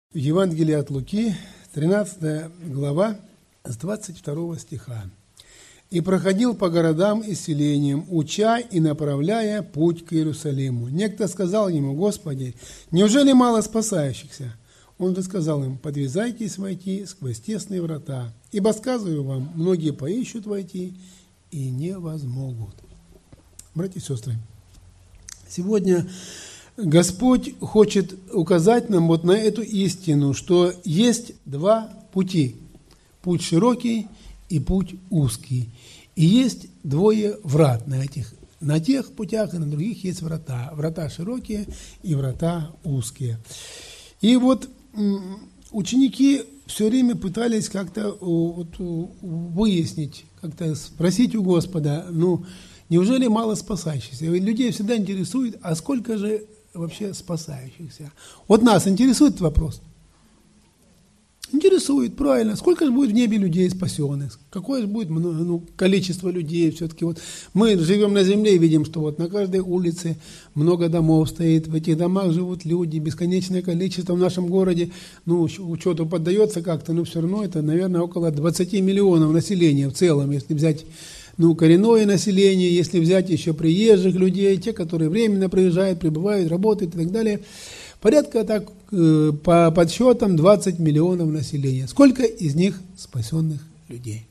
В Евангелии от Луки, 13 глава, с 22 стиха. «И проходил по городам и селениям, уча и направляя путь к Иерусалиму. Некто сказал ему: Господи, неужели мало спасающихся? Он же сказал им: подвязайтесь войти сквозь тесные врата, ибо, сказываю вам, многие поищут войти и не возмогут». Братья и сестры, сегодня Господь хочет указать нам вот на эту истину, что есть два пути: путь широкий и путь узкий. И есть двое врат на тех путях и на других есть врата. Врата широкие и врата узкие. И вот ученики все время пытались как-то выяснить, как-то спросить у Господа, неужели мало спасающихся? Ведь людей всегда интересует, а сколько же вообще спасающихся? Вот нас интересует этот вопрос? Интересует, правильно. Сколько же будет в небе людей спасенных? Какое же будет количество людей? Все-таки вот мы живем на земле и видим, что вот на каждой улице много домов стоит, в этих домах живут люди, бесконечное количество в нашем городе, учету поддается как-то, но все равно это, наверное, около 20 миллионов населения в целом, если взять коренное население, если взять еще приезжих людей, те, которые временно приезжают, прибывают, работают и так далее. Порядка так, по подсчетам, 20 миллионов населения. Сколько из них спасенных людей?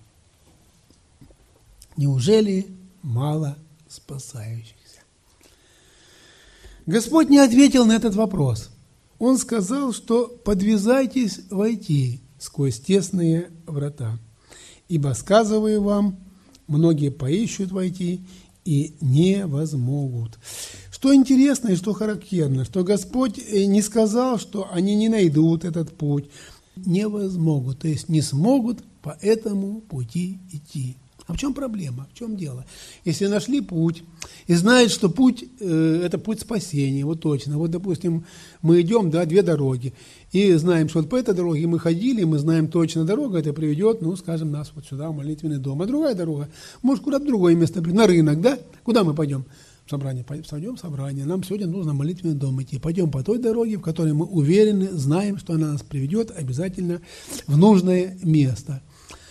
Неужели мало спасающихся? Господь не ответил на этот вопрос. Он сказал, что подвязайтесь войти сквозь тесные врата, ибо, сказываю вам, многие поищут войти и не возмогут. Что интересно и что характерно, что Господь не сказал, что они не найдут этот путь, не возмогут, то есть не смогут по этому пути идти. А в чем проблема, в чем дело? Если нашли путь и знают, что путь – это путь спасения, вот точно. Вот, допустим, мы идем, две дороги, и знаем, что вот по этой дороге мы ходили, мы знаем точно, дорога это приведет, скажем, нас вот сюда, в молитвенный дом. А другая дорога, может, куда-то в другое место, на рынок, да? Куда мы пойдем? В собрание. Пойдем в собрание. Нам сегодня нужно в молитвенный дом идти. Пойдем по той дороге, в которой мы уверены, знаем, что она нас приведет обязательно в нужное место.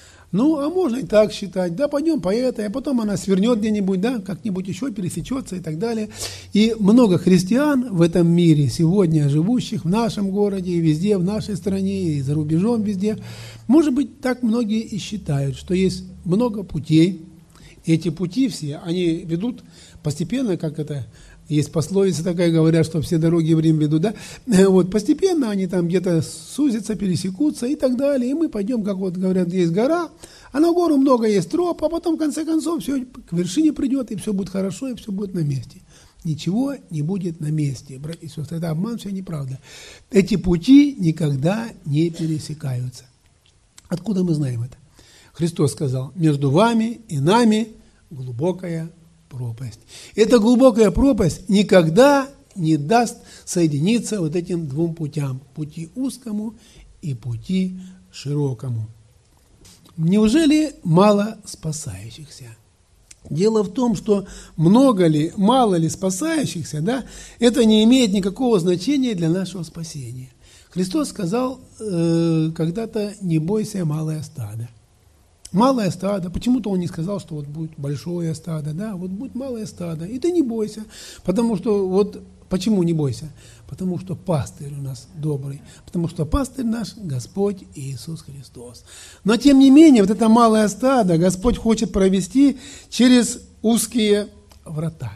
А можно и так считать, пойдем по этой, а потом она свернет где-нибудь, как-нибудь еще пересечется и так далее. И много христиан в этом мире, сегодня живущих в нашем городе, и везде, в нашей стране, и за рубежом везде, может быть, так многие и считают, что есть много путей. И эти пути все, они ведут постепенно, как это, есть пословица такая, говорят, что все дороги в Рим ведут, вот постепенно они там где-то сузятся, пересекутся и так далее, и мы пойдем, как вот говорят, есть гора, а на гору много есть троп, а потом в конце концов все к вершине придет, и все будет хорошо, и все будет на месте. Ничего не будет на месте, братья и сестры, это обман, все неправда. Эти пути никогда не пересекаются. Откуда мы знаем это? Христос сказал: между вами и нами глубокая пропасть. Эта глубокая пропасть никогда не даст соединиться вот этим двум путям, пути узкому и пути широкому. Неужели мало спасающихся? Дело в том, что много ли, мало ли спасающихся, это не имеет никакого значения для нашего спасения. Христос сказал когда-то: не бойся, малое стадо. Малое стадо, почему-то он не сказал, что вот будет большое стадо, вот будет малое стадо, и ты не бойся, потому что, почему не бойся? Потому что пастырь у нас добрый, потому что пастырь наш Господь Иисус Христос. Но тем не менее, вот это малое стадо Господь хочет провести через узкие врата.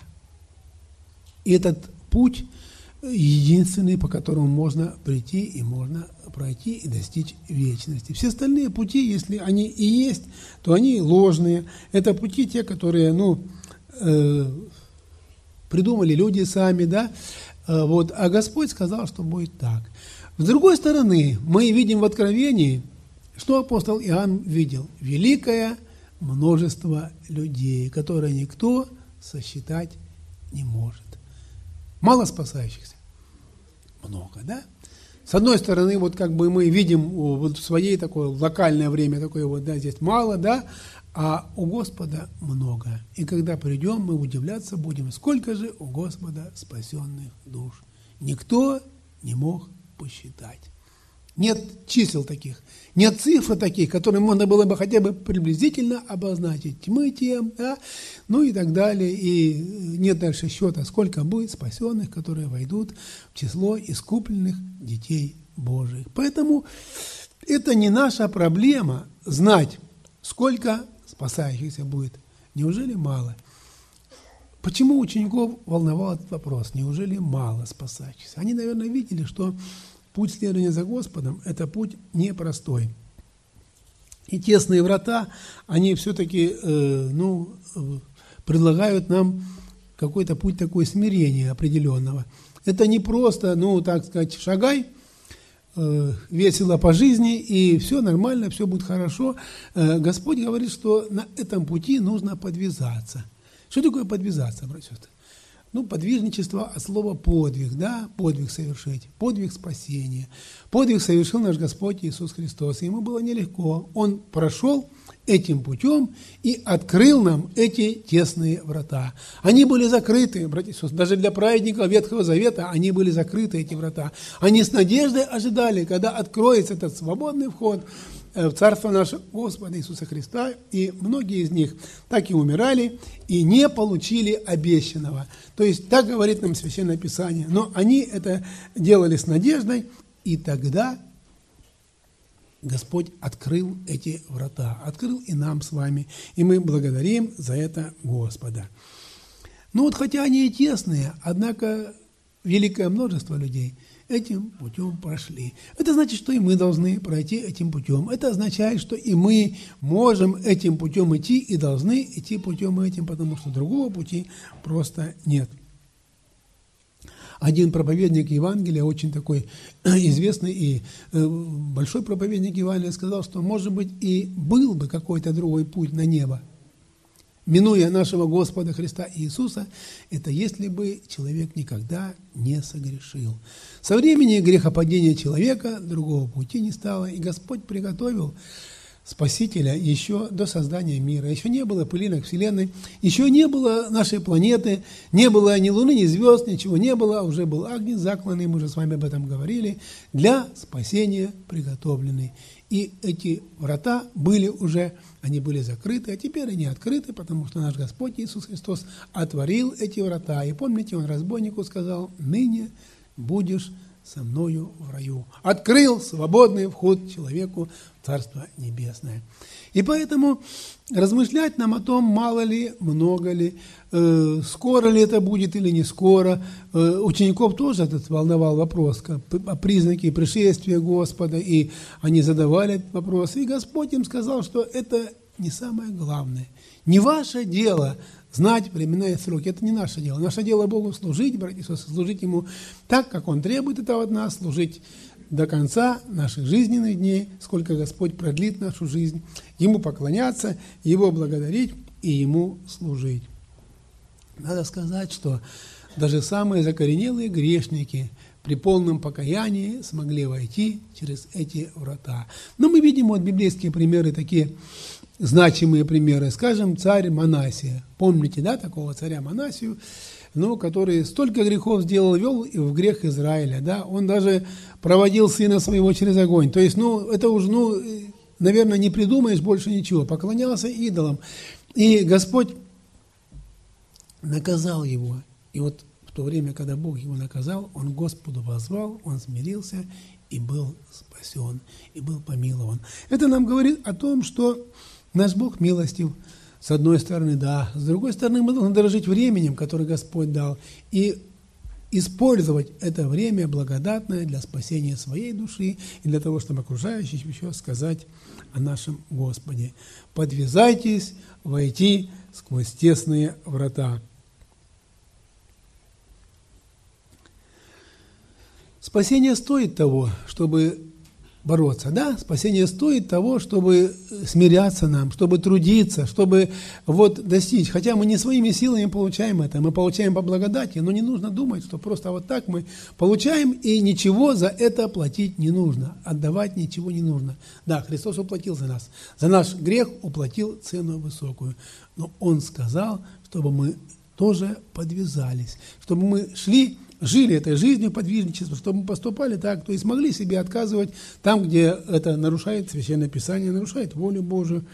И этот путь единственный, по которому можно прийти и можно пройти и достичь вечности. Все остальные пути, если они и есть, то они ложные. Это пути те, которые, придумали люди сами, а Господь сказал, что будет так. С другой стороны, мы видим в Откровении, что апостол Иоанн видел: великое множество людей, которое никто сосчитать не может. Мало спасающихся? Много, С одной стороны, мы видим в своей такое локальное время, здесь мало, а у Господа много. И когда придем, мы удивляться будем, сколько же у Господа спасенных душ. Никто не мог посчитать. Нет чисел таких, нет цифр таких, которые можно было бы хотя бы приблизительно обозначить. Тьмы тем, да, ну и так далее. И нет дальше счета, сколько будет спасенных, которые войдут в число искупленных детей Божьих. Поэтому это не наша проблема знать, сколько спасающихся будет. Неужели мало? Почему учеников волновал этот вопрос? Неужели мало спасающихся? Они, наверное, видели, что путь следования за Господом – это путь непростой. И тесные врата, они все-таки предлагают нам какой-то путь такой смирения определенного. Это не просто, так сказать, шагай, весело по жизни, и все нормально, все будет хорошо. Господь говорит, что на этом пути нужно подвязаться. Что такое подвязаться, братья и сестры? Подвижничество от слова подвиг, да, подвиг совершить, подвиг спасения. Подвиг совершил наш Господь Иисус Христос, и ему было нелегко. Он прошел этим путем и открыл нам эти тесные врата. Они были закрыты, братья и сестры, даже для праведников Ветхого Завета они были закрыты, эти врата. Они с надеждой ожидали, когда откроется этот свободный вход в Царство нашего Господа Иисуса Христа, и многие из них так и умирали, и не получили обещанного. То есть, так говорит нам Священное Писание. Но они это делали с надеждой, и тогда Господь открыл эти врата, открыл и нам с вами, и мы благодарим за это Господа. Хотя они и тесные, однако великое множество людей этим путем прошли. Это значит, что и мы должны пройти этим путем. Это означает, что и мы можем этим путем идти и должны идти путем этим, потому что другого пути просто нет. Один проповедник Евангелия, очень такой известный и большой проповедник Евангелия, сказал, что, может быть, и был бы какой-то другой путь на небо, минуя нашего Господа Христа Иисуса, это если бы человек никогда не согрешил. Со времени грехопадения человека другого пути не стало, и Господь приготовил Спасителя еще до создания мира. Еще не было пылинок Вселенной, еще не было нашей планеты, не было ни Луны, ни звезд, ничего не было, а уже был Агнец закланный, мы уже с вами об этом говорили, для спасения приготовленный. И эти врата были уже, они были закрыты, а теперь они открыты, потому что наш Господь Иисус Христос отворил эти врата. И помните, Он разбойнику сказал: «Ныне будешь со мною в раю». Открыл свободный вход человеку в Царство Небесное. И поэтому размышлять нам о том, мало ли, много ли, скоро ли это будет или не скоро. Учеников тоже этот волновал вопрос о признаке пришествия Господа, и они задавали этот вопрос. И Господь им сказал, что это не самое главное. Не ваше дело знать времена и сроки. Это не наше дело. Наше дело Богу служить, братья и сестры, служить Ему так, как Он требует этого от нас, служить до конца наших жизненных дней, сколько Господь продлит нашу жизнь, Ему поклоняться, Его благодарить и Ему служить. Надо сказать, что даже самые закоренелые грешники при полном покаянии смогли войти через эти врата. Но мы видим вот библейские примеры, такие значимые примеры. Скажем, царь Манасия. Помните, да, такого царя Манасию, который столько грехов сделал, вел в грех Израиля, да, он даже проводил сына своего через огонь. То есть, это уже, наверное, не придумаешь больше ничего. Поклонялся идолам. И Господь наказал его. И вот в то время, когда Бог его наказал, он к Господу воззвал, он смирился и был спасен, и был помилован. Это нам говорит о том, что наш Бог милостив, с одной стороны, да, с другой стороны, мы должны дорожить временем, которое Господь дал, и использовать это время благодатное для спасения своей души и для того, чтобы окружающим еще сказать о нашем Господе. Подвязайтесь войти сквозь тесные врата. Спасение стоит того, чтобы бороться, да? Спасение стоит того, чтобы смиряться нам, чтобы трудиться, чтобы достичь. Хотя мы не своими силами получаем это, мы получаем по благодати, но не нужно думать, что просто вот так мы получаем, и ничего за это платить не нужно, отдавать ничего не нужно. Да, Христос уплатил за нас, за наш грех уплатил цену высокую, но Он сказал, чтобы мы тоже подвязались, чтобы мы шли жили этой жизнью подвижничества, чтобы мы поступали так, то есть могли себе отказывать там, где это нарушает Священное Писание, нарушает волю Божию.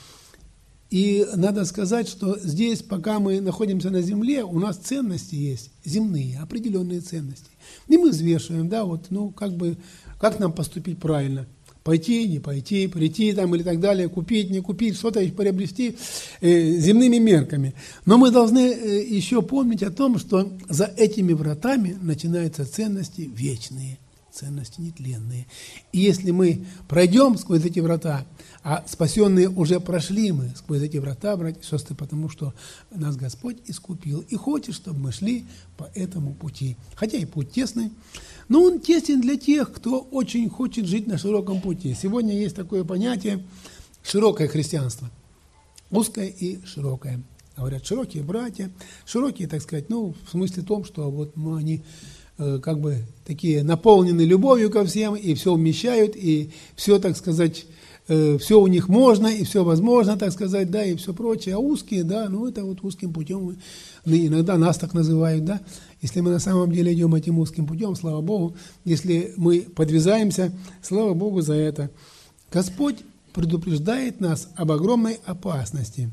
И надо сказать, что здесь, пока мы находимся на земле, у нас ценности есть, земные, определенные ценности. И мы взвешиваем, да, вот, ну, как нам поступить правильно. Пойти, не пойти, прийти там или так далее, купить, не купить, что-то приобрести земными мерками. Но мы должны еще помнить о том, что за этими вратами начинаются ценности вечные, ценности нетленные. И если мы пройдем сквозь эти врата, а спасенные уже прошли мы сквозь эти врата, братья и сестры, потому что нас Господь искупил и хочет, чтобы мы шли по этому пути. Хотя и путь тесный, но он тесен для тех, кто очень хочет жить на широком пути. Сегодня есть такое понятие широкое христианство, узкое и широкое. Говорят, широкие братья, широкие, так сказать, ну, в смысле том, что вот они как бы такие наполнены любовью ко всем, и все вмещают, и все, так сказать, все у них можно, и все возможно, так сказать, да, и все прочее. А узкие, да, ну, это вот узким путем, иногда нас так называют, да. Если мы на самом деле идем этим узким путем, слава Богу, если мы подвязаемся, слава Богу за это. Господь предупреждает нас об огромной опасности,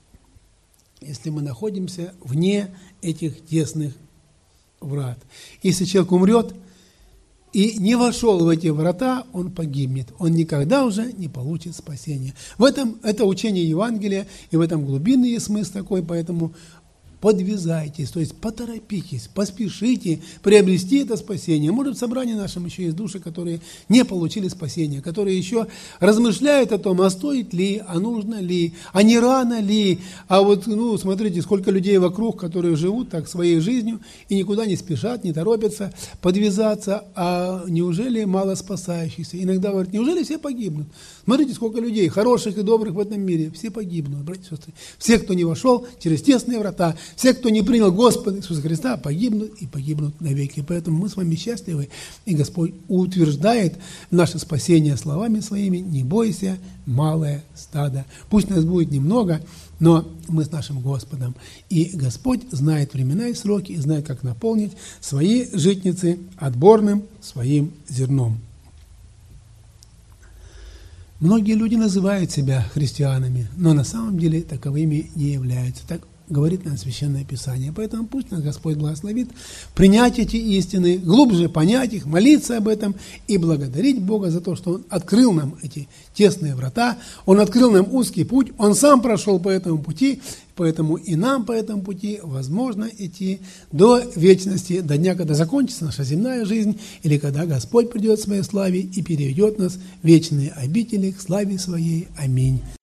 если мы находимся вне этих тесных врат. Если человек умрет и не вошел в эти врата, он погибнет. Он никогда уже не получит спасения. В этом это учение Евангелия, и в этом глубинный есть смысл такой, поэтому подвязайтесь, то есть поторопитесь, поспешите приобрести это спасение. Может, в собрании нашем еще есть души, которые не получили спасения, которые еще размышляют о том, а стоит ли, а нужно ли, а не рано ли. А вот, ну, смотрите, сколько людей вокруг, которые живут так своей жизнью и никуда не спешат, не торопятся подвязаться, а неужели мало спасающихся? Иногда говорят, неужели все погибнут? Смотрите, сколько людей, хороших и добрых в этом мире, все погибнут, братья и сестры. Все, кто не вошел через тесные врата, все, кто не принял Господа Иисуса Христа, погибнут и погибнут навеки. Поэтому мы с вами счастливы, и Господь утверждает наше спасение словами своими: не бойся, малое стадо. Пусть нас будет немного, но мы с нашим Господом. И Господь знает времена и сроки, и знает, как наполнить свои житницы отборным своим зерном. Многие люди называют себя христианами, но на самом деле таковыми не являются. Так говорит нам Священное Писание. Поэтому пусть нас Господь благословит принять эти истины, глубже понять их, молиться об этом и благодарить Бога за то, что Он открыл нам эти тесные врата, Он открыл нам узкий путь, Он сам прошел по этому пути, поэтому и нам по этому пути возможно идти до вечности, до дня, когда закончится наша земная жизнь, или когда Господь придет в своей славе и переведет нас в вечные обители к славе Своей. Аминь.